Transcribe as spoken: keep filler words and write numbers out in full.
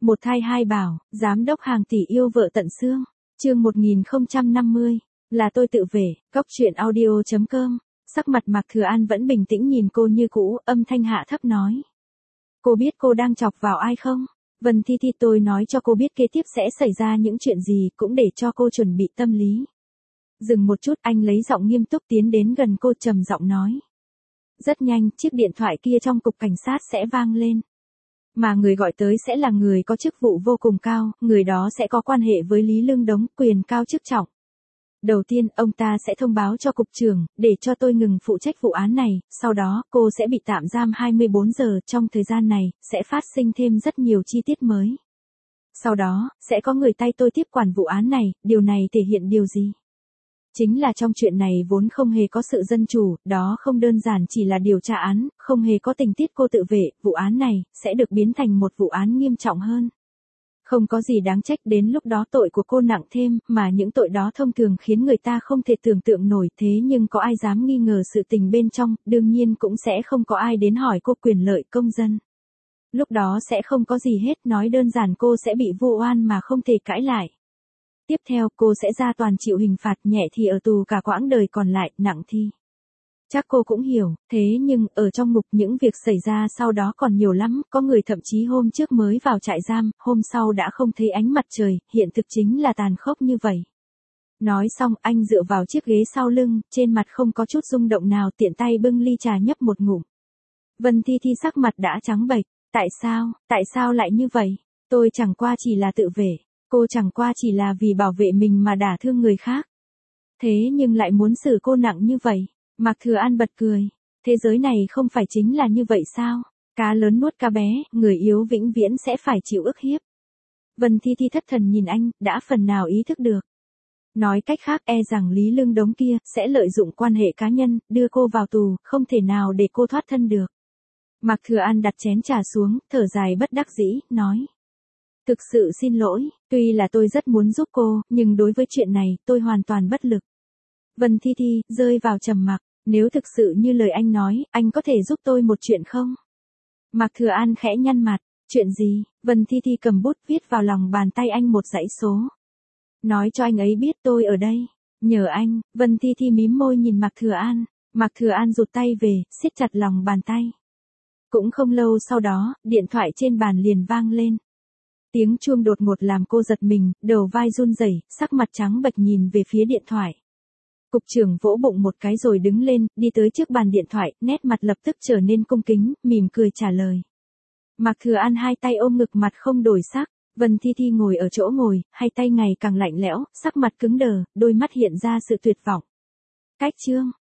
Một thai hai bảo, giám đốc hàng tỷ yêu vợ tận xương. Chương một nghìn không trăm năm mươi, là tôi tự về, góc truyện audio chấm com. Sắc mặt Mạc Thừa An vẫn bình tĩnh nhìn cô như cũ, âm thanh hạ thấp nói. Cô biết cô đang chọc vào ai không? Vân Thi Thi, tôi nói cho cô biết kế tiếp sẽ xảy ra những chuyện gì, cũng để cho cô chuẩn bị tâm lý. Dừng một chút, anh lấy giọng nghiêm túc tiến đến gần cô, trầm giọng nói. Rất nhanh, chiếc điện thoại kia trong cục cảnh sát sẽ vang lên. Mà người gọi tới sẽ là người có chức vụ vô cùng cao, người đó sẽ có quan hệ với Lý Lương Đống, quyền cao chức trọng. Đầu tiên, ông ta sẽ thông báo cho cục trưởng, để cho tôi ngừng phụ trách vụ án này, sau đó, cô sẽ bị tạm giam hai mươi bốn giờ, trong thời gian này, sẽ phát sinh thêm rất nhiều chi tiết mới. Sau đó, sẽ có người tay tôi tiếp quản vụ án này, điều này thể hiện điều gì? Chính là trong chuyện này vốn không hề có sự dân chủ, đó không đơn giản chỉ là điều tra án, không hề có tình tiết cô tự vệ, vụ án này, sẽ được biến thành một vụ án nghiêm trọng hơn. Không có gì đáng trách, đến lúc đó tội của cô nặng thêm, mà những tội đó thông thường khiến người ta không thể tưởng tượng nổi, thế nhưng có ai dám nghi ngờ sự tình bên trong, đương nhiên cũng sẽ không có ai đến hỏi cô quyền lợi công dân. Lúc đó sẽ không có gì hết, nói đơn giản cô sẽ bị vu oan mà không thể cãi lại. Tiếp theo, cô sẽ ra toàn chịu hình phạt, nhẹ thì ở tù cả quãng đời còn lại, nặng thì. Chắc cô cũng hiểu, thế nhưng, ở trong mục những việc xảy ra sau đó còn nhiều lắm, có người thậm chí hôm trước mới vào trại giam, hôm sau đã không thấy ánh mặt trời, hiện thực chính là tàn khốc như vậy. Nói xong, anh dựa vào chiếc ghế sau lưng, trên mặt không có chút rung động nào, tiện tay bưng ly trà nhấp một ngụm. Vân Thi Thi sắc mặt đã trắng bệch, tại sao, tại sao lại như vậy? Tôi chẳng qua chỉ là tự vệ. Cô chẳng qua chỉ là vì bảo vệ mình mà đả thương người khác. Thế nhưng lại muốn xử cô nặng như vậy. Mạc Thừa An bật cười. Thế giới này không phải chính là như vậy sao? Cá lớn nuốt cá bé, người yếu vĩnh viễn sẽ phải chịu ức hiếp. Vân Thi Thi thất thần nhìn anh, đã phần nào ý thức được. Nói cách khác, e rằng Lý Lương Đống kia sẽ lợi dụng quan hệ cá nhân, đưa cô vào tù, không thể nào để cô thoát thân được. Mạc Thừa An đặt chén trà xuống, thở dài bất đắc dĩ, nói. Thực sự xin lỗi, tuy là tôi rất muốn giúp cô, nhưng đối với chuyện này, tôi hoàn toàn bất lực. Vân Thi Thi, rơi vào trầm mặc, nếu thực sự như lời anh nói, anh có thể giúp tôi một chuyện không? Mạc Thừa An khẽ nhăn mặt, chuyện gì? Vân Thi Thi cầm bút viết vào lòng bàn tay anh một dãy số. Nói cho anh ấy biết tôi ở đây, nhờ anh. Vân Thi Thi mím môi nhìn Mạc Thừa An, Mạc Thừa An rụt tay về, siết chặt lòng bàn tay. Cũng không lâu sau đó, điện thoại trên bàn liền vang lên. Tiếng chuông đột ngột làm cô giật mình, đầu vai run rẩy, sắc mặt trắng bệch nhìn về phía điện thoại. Cục trưởng vỗ bụng một cái rồi đứng lên, đi tới trước bàn điện thoại, nét mặt lập tức trở nên cung kính, mỉm cười trả lời. Mạc Thừa An hai tay ôm ngực, mặt không đổi sắc. Vân Thi Thi ngồi ở chỗ ngồi, hai tay ngày càng lạnh lẽo, sắc mặt cứng đờ, đôi mắt hiện ra sự tuyệt vọng. Cách chương